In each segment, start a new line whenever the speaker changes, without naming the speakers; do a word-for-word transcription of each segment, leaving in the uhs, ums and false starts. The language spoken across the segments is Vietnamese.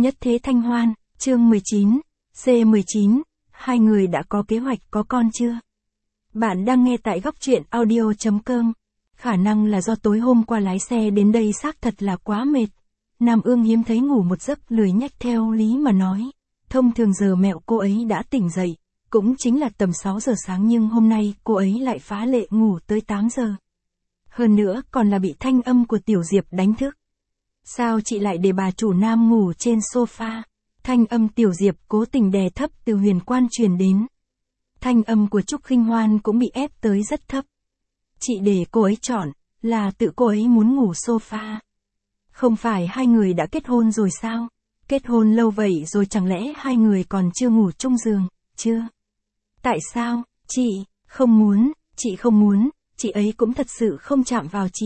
Nhất Thế Thanh Hoan, chương mười chín, C mười chín, hai người đã có kế hoạch có con chưa? Bạn đang nghe tại góc truyện audio chấm com. Khả năng là do tối hôm qua lái xe đến đây xác thật là quá mệt. Nam Ương hiếm thấy ngủ một giấc lười nhách theo lý mà nói. Thông thường giờ mẹo cô ấy đã tỉnh dậy, cũng chính là tầm sáu giờ sáng nhưng hôm nay cô ấy lại phá lệ ngủ tới tám giờ. Hơn nữa còn là bị thanh âm của Tiểu Diệp đánh thức. Sao chị lại để bà chủ Nam ngủ trên sofa? Thanh âm Tiểu Diệp cố tình đè thấp từ huyền quan truyền đến. Thanh âm của Trúc Khinh Hoan cũng bị ép tới rất thấp. Chị để cô ấy chọn, là tự cô ấy muốn ngủ sofa. Không phải hai người đã kết hôn rồi sao? Kết hôn lâu vậy rồi chẳng lẽ hai người còn chưa ngủ chung giường, chưa? Tại sao, chị, không muốn, chị không muốn, chị ấy cũng thật sự không chạm vào chị.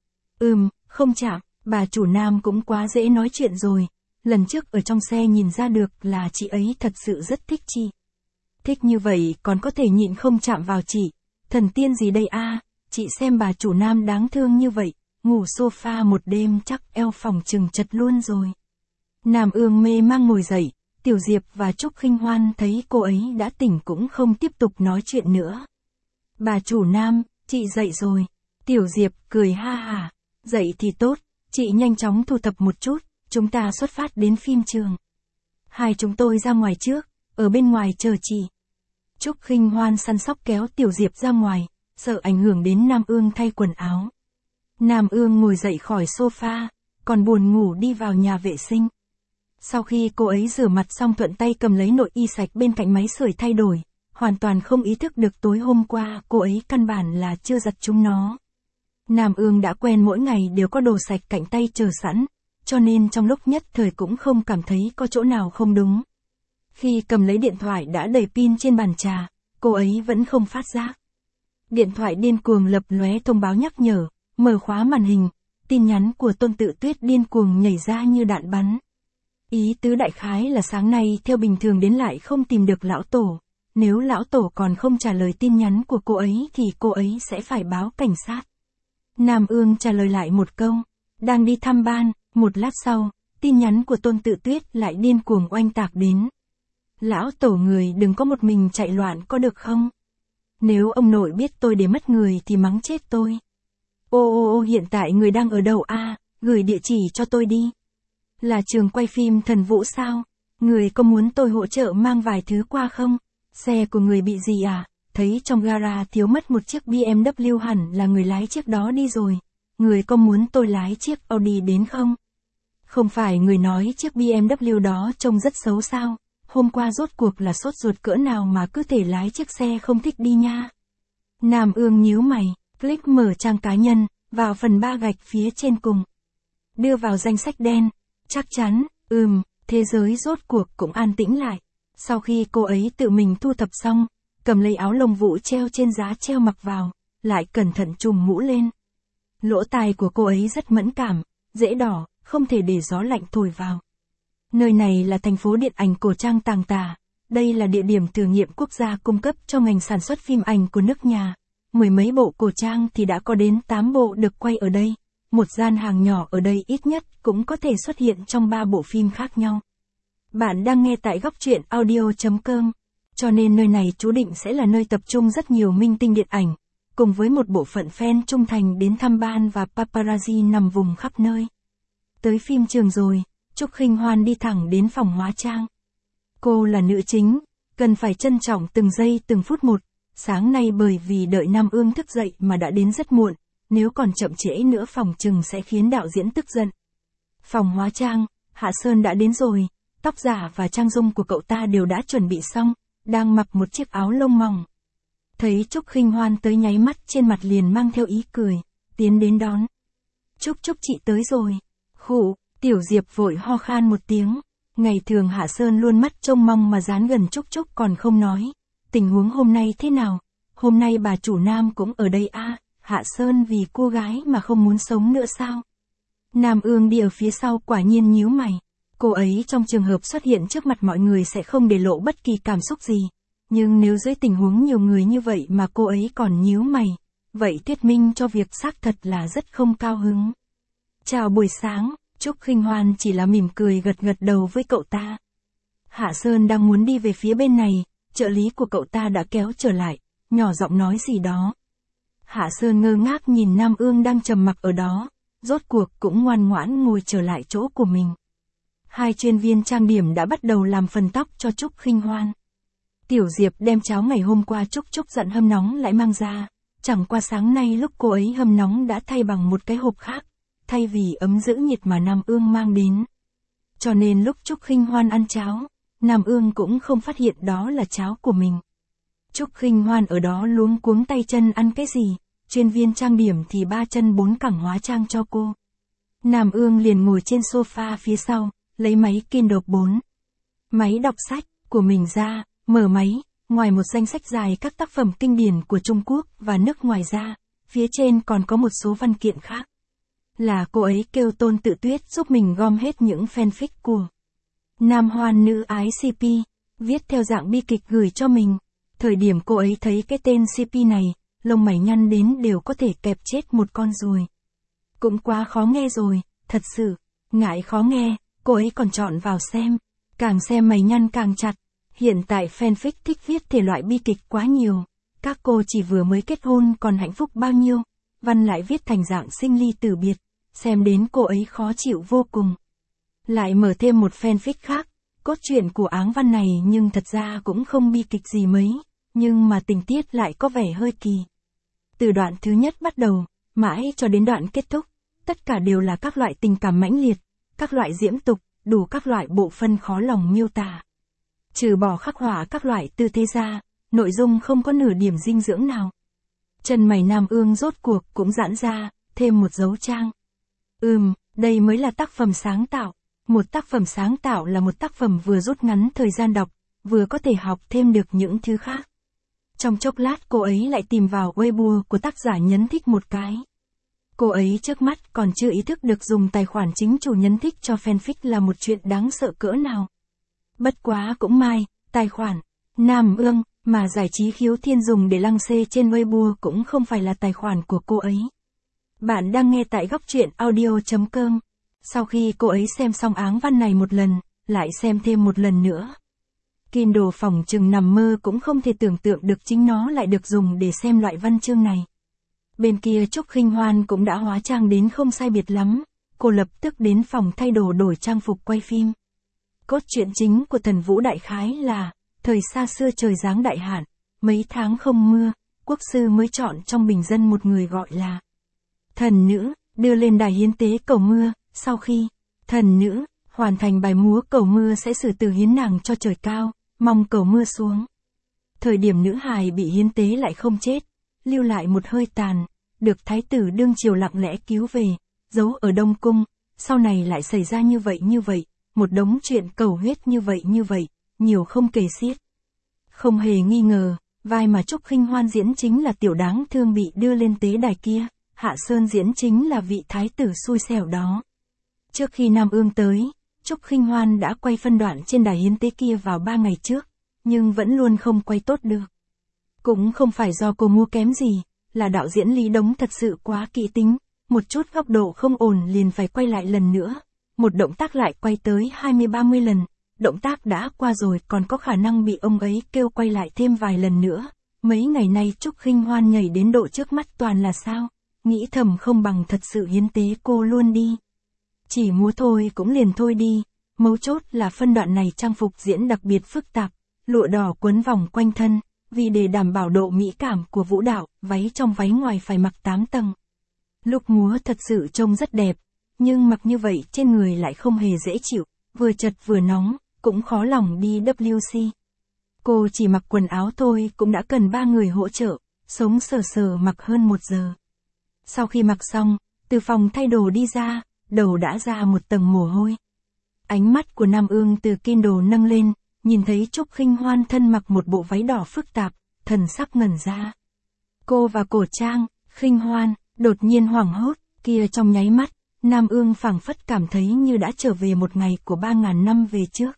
Ừm, không chạm, bà chủ Nam cũng quá dễ nói chuyện rồi. Lần trước ở trong xe nhìn ra được là chị ấy thật sự rất thích chị. Thích như vậy còn có thể nhịn không chạm vào chị. Thần tiên gì đây a? Chị xem bà chủ Nam đáng thương như vậy, ngủ sofa một đêm chắc eo phòng chừng chật luôn rồi. Nam Ương mê mang ngồi dậy, Tiểu Diệp và Trúc Khinh Hoan thấy cô ấy đã tỉnh cũng không tiếp tục nói chuyện nữa. Bà chủ Nam, chị dậy rồi. Tiểu Diệp cười ha hả. Dậy thì tốt, chị nhanh chóng thu thập một chút, chúng ta xuất phát đến phim trường. Hai chúng tôi ra ngoài trước, ở bên ngoài chờ chị. Trúc Khinh Hoan săn sóc kéo Tiểu Diệp ra ngoài, sợ ảnh hưởng đến Nam Ương thay quần áo. Nam Ương ngồi dậy khỏi sofa, còn buồn ngủ đi vào nhà vệ sinh. Sau khi cô ấy rửa mặt xong thuận tay cầm lấy nội y sạch bên cạnh máy sưởi thay đổi, hoàn toàn không ý thức được tối hôm qua cô ấy căn bản là chưa giặt chúng nó. Nam Ương đã quen mỗi ngày đều có đồ sạch cạnh tay chờ sẵn, cho nên trong lúc nhất thời cũng không cảm thấy có chỗ nào không đúng. Khi cầm lấy điện thoại đã đầy pin trên bàn trà, cô ấy vẫn không phát giác. Điện thoại điên cuồng lập lóe thông báo nhắc nhở, mở khóa màn hình, tin nhắn của Tôn Tự Tuyết điên cuồng nhảy ra như đạn bắn. Ý tứ đại khái là sáng nay theo bình thường đến lại không tìm được lão tổ, nếu lão tổ còn không trả lời tin nhắn của cô ấy thì cô ấy sẽ phải báo cảnh sát. Nam Ương trả lời lại một câu, đang đi thăm ban. Một lát sau, tin nhắn của Tôn Tự Tuyết lại điên cuồng oanh tạc đến. Lão tổ người đừng có một mình chạy loạn có được không? Nếu ông nội biết tôi để mất người thì mắng chết tôi. Ô ô ô hiện tại người đang ở đâu a? À, gửi địa chỉ cho tôi đi. Là trường quay phim Thần Vũ sao? Người có muốn tôi hỗ trợ mang vài thứ qua không? Xe của người bị gì à? Thấy trong gara thiếu mất một chiếc bê em vê hẳn là người lái chiếc đó đi rồi. Người có muốn tôi lái chiếc Audi đến không? Không phải người nói chiếc bê em vê đó trông rất xấu sao? Hôm qua rốt cuộc là sốt ruột cỡ nào mà cứ thể lái chiếc xe không thích đi nha. Nam Ương nhíu mày, click mở trang cá nhân, vào phần ba gạch phía trên cùng. Đưa vào danh sách đen, chắc chắn, ừm, thế giới rốt cuộc cũng an tĩnh lại. Sau khi cô ấy tự mình thu thập xong, cầm lấy áo lông vũ treo trên giá treo mặc vào, lại cẩn thận trùm mũ lên. Lỗ tai của cô ấy rất mẫn cảm, dễ đỏ, không thể để gió lạnh thổi vào. Nơi này là thành phố điện ảnh cổ trang Tàng Tà, đây là địa điểm thử nghiệm quốc gia cung cấp cho ngành sản xuất phim ảnh của nước nhà. Mười mấy bộ cổ trang thì đã có đến tám bộ được quay ở đây, một gian hàng nhỏ ở đây ít nhất cũng có thể xuất hiện trong ba bộ phim khác nhau. Bạn đang nghe tại góc truyện audio chấm com, cho nên nơi này chú định sẽ là nơi tập trung rất nhiều minh tinh điện ảnh, cùng với một bộ phận fan trung thành đến thăm ban và paparazzi nằm vùng khắp nơi. Tới phim trường rồi, Trúc Khinh Hoan đi thẳng đến phòng hóa trang. Cô là nữ chính, cần phải trân trọng từng giây từng phút một. Sáng nay bởi vì đợi Nam Ương thức dậy mà đã đến rất muộn, nếu còn chậm trễ nữa phòng chừng sẽ khiến đạo diễn tức giận. Phòng hóa trang, Hạ Sơn đã đến rồi, tóc giả và trang dung của cậu ta đều đã chuẩn bị xong, đang mặc một chiếc áo lông mỏng. Thấy Trúc Khinh Hoan tới nháy mắt trên mặt liền mang theo ý cười, tiến đến đón. Trúc Trúc chị tới rồi. Khụ, Tiểu Diệp vội ho khan một tiếng. Ngày thường Hạ Sơn luôn mắt trông mong mà dán gần Trúc Trúc còn không nói. Tình huống hôm nay thế nào? Hôm nay bà chủ Nam cũng ở đây a? À, Hạ Sơn vì cô gái mà không muốn sống nữa sao? Nam Ương đi ở phía sau quả nhiên nhíu mày. Cô ấy trong trường hợp xuất hiện trước mặt mọi người sẽ không để lộ bất kỳ cảm xúc gì. Nhưng nếu dưới tình huống nhiều người như vậy mà cô ấy còn nhíu mày, vậy thuyết minh cho việc xác thật là rất không cao hứng. Chào buổi sáng, Trúc Khinh Hoan chỉ là mỉm cười gật gật đầu với cậu ta. Hạ Sơn đang muốn đi về phía bên này, trợ lý của cậu ta đã kéo trở lại, nhỏ giọng nói gì đó. Hạ Sơn ngơ ngác nhìn Nam Ương đang trầm mặc ở đó, rốt cuộc cũng ngoan ngoãn ngồi trở lại chỗ của mình. Hai chuyên viên trang điểm đã bắt đầu làm phần tóc cho Trúc Khinh Hoan. Tiểu Diệp đem cháo ngày hôm qua Trúc Trúc dặn hâm nóng lại mang ra, chẳng qua sáng nay lúc cô ấy hâm nóng đã thay bằng một cái hộp khác, thay vì ấm giữ nhiệt mà Nam Ương mang đến. Cho nên lúc Trúc Khinh Hoan ăn cháo, Nam Ương cũng không phát hiện đó là cháo của mình. Trúc Khinh Hoan ở đó luống cuống tay chân ăn cái gì, chuyên viên trang điểm thì ba chân bốn cẳng hóa trang cho cô. Nam Ương liền ngồi trên sofa phía sau, lấy máy Kindle bốn. Máy đọc sách của mình ra, mở máy, ngoài một danh sách dài các tác phẩm kinh điển của Trung Quốc và nước ngoài ra, phía trên còn có một số văn kiện khác. Là cô ấy kêu Tôn Tự Tuyết giúp mình gom hết những fanfic của nam hoan nữ ái xê pê, viết theo dạng bi kịch gửi cho mình. Thời điểm cô ấy thấy cái tên xê pê này, lông mày nhăn đến đều có thể kẹp chết một con ruồi. Cũng quá khó nghe rồi, thật sự, ngại khó nghe, cô ấy còn chọn vào xem, càng xem mày nhăn càng chặt. Hiện tại fanfic thích viết thể loại bi kịch quá nhiều, các cô chỉ vừa mới kết hôn còn hạnh phúc bao nhiêu, văn lại viết thành dạng sinh ly tử biệt, xem đến cô ấy khó chịu vô cùng. Lại mở thêm một fanfic khác, cốt truyện của áng văn này nhưng thật ra cũng không bi kịch gì mấy, nhưng mà tình tiết lại có vẻ hơi kỳ. Từ đoạn thứ nhất bắt đầu, mãi cho đến đoạn kết thúc, tất cả đều là các loại tình cảm mãnh liệt, các loại diễm tục, đủ các loại bộ phân khó lòng miêu tả. Trừ bỏ khắc họa các loại tư thế ra, nội dung không có nửa điểm dinh dưỡng nào. Chân mày Nam Ương rốt cuộc cũng giãn ra, thêm một dấu trang. Ừm, đây mới là tác phẩm sáng tạo. Một tác phẩm sáng tạo là một tác phẩm vừa rút ngắn thời gian đọc, vừa có thể học thêm được những thứ khác. Trong chốc lát cô ấy lại tìm vào Weibo của tác giả nhấn thích một cái. Cô ấy trước mắt còn chưa ý thức được dùng tài khoản chính chủ nhấn thích cho fanfic là một chuyện đáng sợ cỡ nào. Bất quá cũng may, tài khoản Nam Ương mà Giải trí Khiếu Thiên dùng để lăng xê trên Weibo cũng không phải là tài khoản của cô ấy. Bạn đang nghe tại góc truyện audio chấm com. Sau khi cô ấy xem xong áng văn này một lần, lại xem thêm một lần nữa. Kindle phỏng chừng nằm mơ cũng không thể tưởng tượng được chính nó lại được dùng để xem loại văn chương này. Bên kia Trúc Khinh Hoan cũng đã hóa trang đến không sai biệt lắm, cô lập tức đến phòng thay đồ đổi trang phục quay phim. Cốt truyện chính của Thần Vũ đại khái là, thời xa xưa trời giáng đại hạn, mấy tháng không mưa, quốc sư mới chọn trong bình dân một người gọi là thần nữ, đưa lên đài hiến tế cầu mưa, sau khi thần nữ hoàn thành bài múa cầu mưa sẽ xử tử hiến nàng cho trời cao, mong cầu mưa xuống. Thời điểm nữ hài bị hiến tế lại không chết, lưu lại một hơi tàn, được thái tử đương triều lặng lẽ cứu về, giấu ở Đông Cung, sau này lại xảy ra như vậy như vậy, một đống chuyện cầu huyết như vậy như vậy, nhiều không kể xiết. Không hề nghi ngờ, vai mà Trúc Khinh Hoan diễn chính là tiểu đáng thương bị đưa lên tế đài kia, Hạ Sơn diễn chính là vị thái tử xui xẻo đó. Trước khi Nam Ương tới, Trúc Khinh Hoan đã quay phân đoạn trên đài hiến tế kia vào ba ngày trước, nhưng vẫn luôn không quay tốt được. Cũng không phải do cô mua kém gì, là đạo diễn Lý Đống thật sự quá kỹ tính, một chút góc độ không ổn liền phải quay lại lần nữa, một động tác lại quay tới hai mươi ba mươi lần, động tác đã qua rồi còn có khả năng bị ông ấy kêu quay lại thêm vài lần nữa. Mấy ngày nay Trúc Khinh Hoan nhảy đến độ trước mắt toàn là sao, nghĩ thầm không bằng thật sự hiến tế cô luôn đi. Chỉ múa thôi cũng liền thôi đi, mấu chốt là phân đoạn này trang phục diễn đặc biệt phức tạp, lụa đỏ quấn vòng quanh thân, vì để đảm bảo độ mỹ cảm của vũ đạo, váy trong váy ngoài phải mặc tám tầng. Lúc múa thật sự trông rất đẹp, nhưng mặc như vậy trên người lại không hề dễ chịu, vừa chật vừa nóng, cũng khó lòng đi vê kép xê. Cô chỉ mặc quần áo thôi cũng đã cần ba người hỗ trợ, sống sờ sờ mặc hơn một giờ. Sau khi mặc xong, từ phòng thay đồ đi ra, đầu đã ra một tầng mồ hôi. Ánh mắt của Nam Ương từ Kindle nâng lên, nhìn thấy Trúc Khinh Hoan thân mặc một bộ váy đỏ phức tạp, thần sắc ngẩn ra. Cô và cổ trang, Khinh Hoan, đột nhiên hoảng hốt, kia trong nháy mắt, Nam Ương phảng phất cảm thấy như đã trở về một ngày của ba ngàn năm về trước.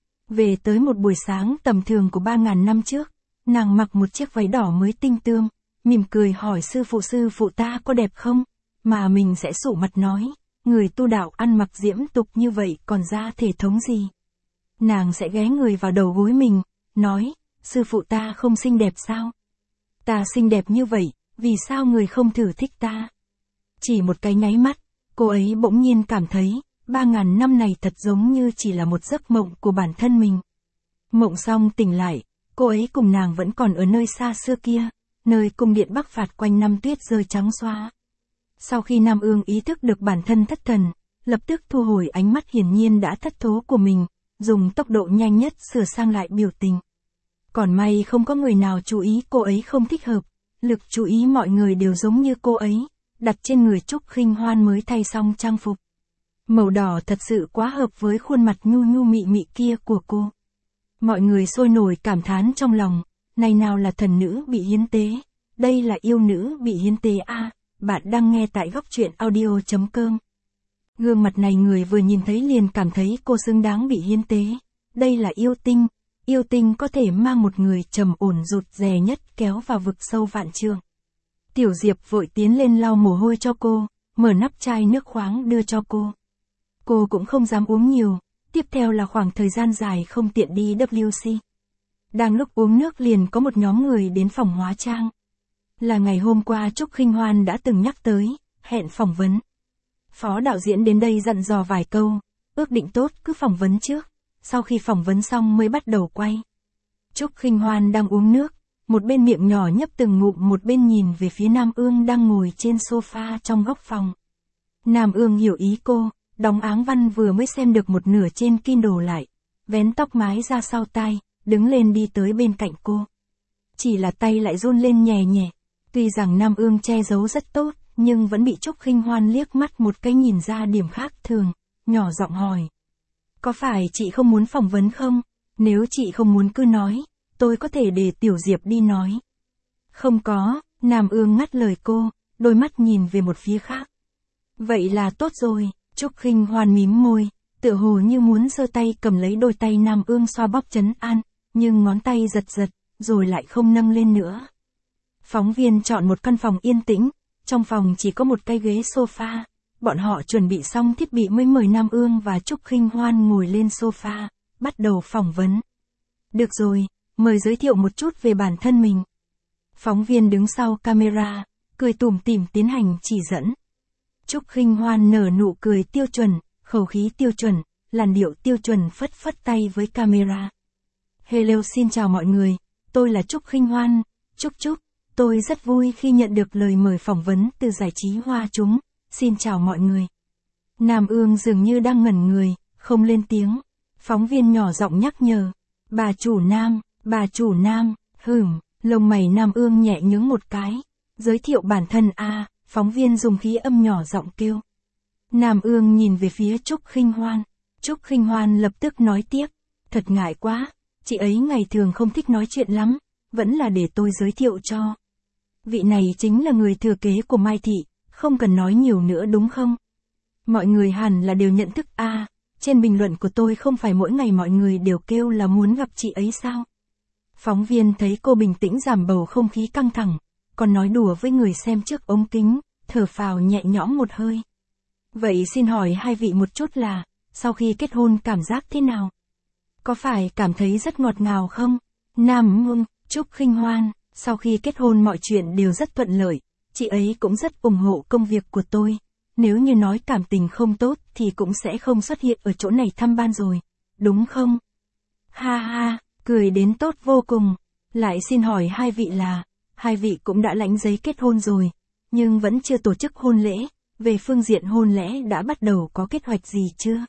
Về tới một buổi sáng tầm thường của ba ngàn năm trước, nàng mặc một chiếc váy đỏ mới tinh tươm, mỉm cười hỏi sư phụ sư phụ ta có đẹp không, mà mình sẽ sụ mặt nói, người tu đạo ăn mặc diễm tục như vậy còn ra thể thống gì? Nàng sẽ ghé người vào đầu gối mình, nói, sư phụ ta không xinh đẹp sao? Ta xinh đẹp như vậy, vì sao người không thử thích ta? Chỉ một cái nháy mắt, cô ấy bỗng nhiên cảm thấy, ba ngàn năm này thật giống như chỉ là một giấc mộng của bản thân mình. Mộng xong tỉnh lại, cô ấy cùng nàng vẫn còn ở nơi xa xưa kia, nơi cung điện Bắc Phạt quanh năm tuyết rơi trắng xóa. Sau khi Nam Ương ý thức được bản thân thất thần, lập tức thu hồi ánh mắt hiển nhiên đã thất thố của mình, dùng tốc độ nhanh nhất sửa sang lại biểu tình. Còn may không có người nào chú ý cô ấy không thích hợp, lực chú ý mọi người đều giống như cô ấy, đặt trên người Trúc Khinh Hoan mới thay xong trang phục. Màu đỏ thật sự quá hợp với khuôn mặt nhu nhu mị mị kia của cô. Mọi người sôi nổi cảm thán trong lòng, này nào là thần nữ bị hiến tế, đây là yêu nữ bị hiến tế a. À, bạn đang nghe tại góc truyện audio chấm com. Gương mặt này người vừa nhìn thấy liền cảm thấy cô xứng đáng bị hiến tế. Đây là yêu tinh, yêu tinh có thể mang một người trầm ổn rụt rè nhất kéo vào vực sâu vạn trượng. Tiểu Diệp vội tiến lên lau mồ hôi cho cô, mở nắp chai nước khoáng đưa cho cô. Cô cũng không dám uống nhiều, tiếp theo là khoảng thời gian dài không tiện đi W C. Đang lúc uống nước liền có một nhóm người đến phòng hóa trang. Là ngày hôm qua Trúc Khinh Hoan đã từng nhắc tới, hẹn phỏng vấn. Phó đạo diễn đến đây dặn dò vài câu, ước định tốt cứ phỏng vấn trước, sau khi phỏng vấn xong mới bắt đầu quay. Trúc Khinh Hoan đang uống nước, một bên miệng nhỏ nhấp từng ngụm một bên nhìn về phía Nam Ương đang ngồi trên sofa trong góc phòng. Nam Ương hiểu ý cô, đóng áng văn vừa mới xem được một nửa trên Kindle lại, vén tóc mái ra sau tai, đứng lên đi tới bên cạnh cô. Chỉ là tay lại run lên nhẹ nhẹ, tuy rằng Nam Ương che giấu rất tốt, nhưng vẫn bị Trúc Khinh Hoan liếc mắt một cái nhìn ra điểm khác thường, nhỏ giọng hỏi. Có phải chị không muốn phỏng vấn không? Nếu chị không muốn cứ nói, tôi có thể để Tiểu Diệp đi nói. Không có, Nam Ương ngắt lời cô, đôi mắt nhìn về một phía khác. Vậy là tốt rồi, Trúc Khinh Hoan mím môi, tựa hồ như muốn giơ tay cầm lấy đôi tay Nam Ương xoa bóp trấn an, nhưng ngón tay giật giật, rồi lại không nâng lên nữa. Phóng viên chọn một căn phòng yên tĩnh, trong phòng chỉ có một cái ghế sofa, bọn họ chuẩn bị xong thiết bị mới mời Nam Ương và Trúc Khinh Hoan ngồi lên sofa, bắt đầu phỏng vấn. Được rồi, mời giới thiệu một chút về bản thân mình. Phóng viên đứng sau camera, cười tủm tỉm tiến hành chỉ dẫn. Trúc Khinh Hoan nở nụ cười tiêu chuẩn, khẩu khí tiêu chuẩn, làn điệu tiêu chuẩn phất phất tay với camera. Hello xin chào mọi người, tôi là Trúc Khinh Hoan, Trúc Trúc, tôi rất vui khi nhận được lời mời phỏng vấn từ giải trí Hoa Chúng, xin chào mọi người. Nam Ương dường như đang ngẩn người, không lên tiếng. Phóng viên nhỏ giọng nhắc nhở, bà chủ Nam, bà chủ Nam, hửm, lông mày Nam Ương nhẹ nhướng một cái, giới thiệu bản thân a. À, phóng viên dùng khí âm nhỏ giọng kêu. Nam Ương nhìn về phía Trúc Khinh Hoan, Trúc Khinh Hoan lập tức nói tiếp, thật ngại quá, chị ấy ngày thường không thích nói chuyện lắm, vẫn là để tôi giới thiệu cho. Vị này chính là người thừa kế của Mai Thị, không cần nói nhiều nữa đúng không? Mọi người hẳn là đều nhận thức a. À, trên bình luận của tôi không phải mỗi ngày mọi người đều kêu là muốn gặp chị ấy sao? Phóng viên thấy cô bình tĩnh giảm bầu không khí căng thẳng, còn nói đùa với người xem trước ống kính, thở phào nhẹ nhõm một hơi. Vậy xin hỏi hai vị một chút là, sau khi kết hôn cảm giác thế nào? Có phải cảm thấy rất ngọt ngào không? Nam Ương, Trúc Khinh Hoan, sau khi kết hôn mọi chuyện đều rất thuận lợi, chị ấy cũng rất ủng hộ công việc của tôi. Nếu như nói cảm tình không tốt thì cũng sẽ không xuất hiện ở chỗ này thăm ban rồi, đúng không? Ha ha, cười đến tốt vô cùng. Lại xin hỏi hai vị là, hai vị cũng đã lãnh giấy kết hôn rồi, nhưng vẫn chưa tổ chức hôn lễ, về phương diện hôn lễ đã bắt đầu có kế hoạch gì chưa?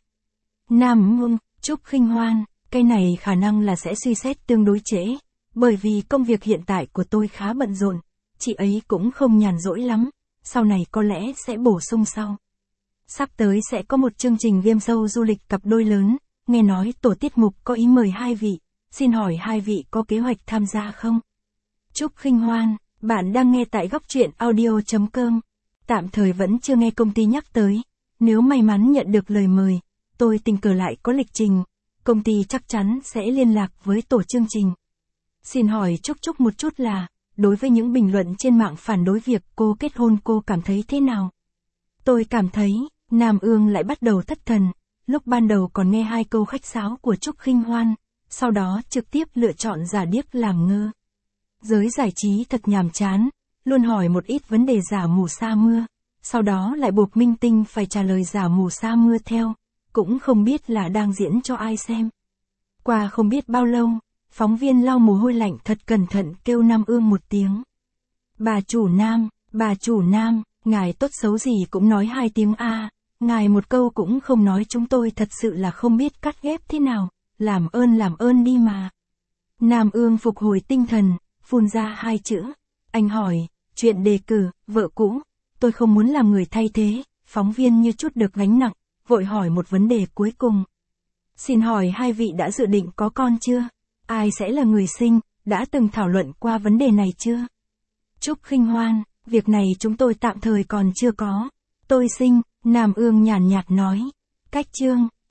Nam Ương, Trúc Khinh Hoan, cái này khả năng là sẽ suy xét tương đối trễ, bởi vì công việc hiện tại của tôi khá bận rộn, chị ấy cũng không nhàn rỗi lắm, sau này có lẽ sẽ bổ sung sau. Sắp tới sẽ có một chương trình game show du lịch cặp đôi lớn, nghe nói tổ tiết mục có ý mời hai vị, xin hỏi hai vị có kế hoạch tham gia không? Trúc Khinh Hoan, bạn đang nghe tại góc truyện audio chấm com. Tạm thời vẫn chưa nghe công ty nhắc tới, nếu may mắn nhận được lời mời, tôi tình cờ lại có lịch trình, công ty chắc chắn sẽ liên lạc với tổ chương trình. Xin hỏi Trúc Trúc một chút là, đối với những bình luận trên mạng phản đối việc cô kết hôn cô cảm thấy thế nào? Tôi cảm thấy, Nam Ương lại bắt đầu thất thần, lúc ban đầu còn nghe hai câu khách sáo của Trúc Khinh Hoan, sau đó trực tiếp lựa chọn giả điếc làm ngơ. Giới giải trí thật nhàm chán, luôn hỏi một ít vấn đề giả mù sa mưa, sau đó lại buộc minh tinh phải trả lời giả mù sa mưa theo, cũng không biết là đang diễn cho ai xem. Qua không biết bao lâu, phóng viên lau mồ hôi lạnh thật cẩn thận kêu Nam Ương một tiếng. Bà chủ Nam, bà chủ Nam, ngài tốt xấu gì cũng nói hai tiếng A, ngài một câu cũng không nói chúng tôi thật sự là không biết cắt ghép thế nào, làm ơn làm ơn đi mà. Nam Ương phục hồi tinh thần, phun ra hai chữ. Anh hỏi, chuyện đề cử, vợ cũ, tôi không muốn làm người thay thế. Phóng viên như chút được gánh nặng, vội hỏi một vấn đề cuối cùng. Xin hỏi hai vị đã dự định có con chưa? Ai sẽ là người sinh, đã từng thảo luận qua vấn đề này chưa? Trúc Khinh Hoan, việc này chúng tôi tạm thời còn chưa có. Tôi sinh, Nam Ương nhàn nhạt nói. Cách chương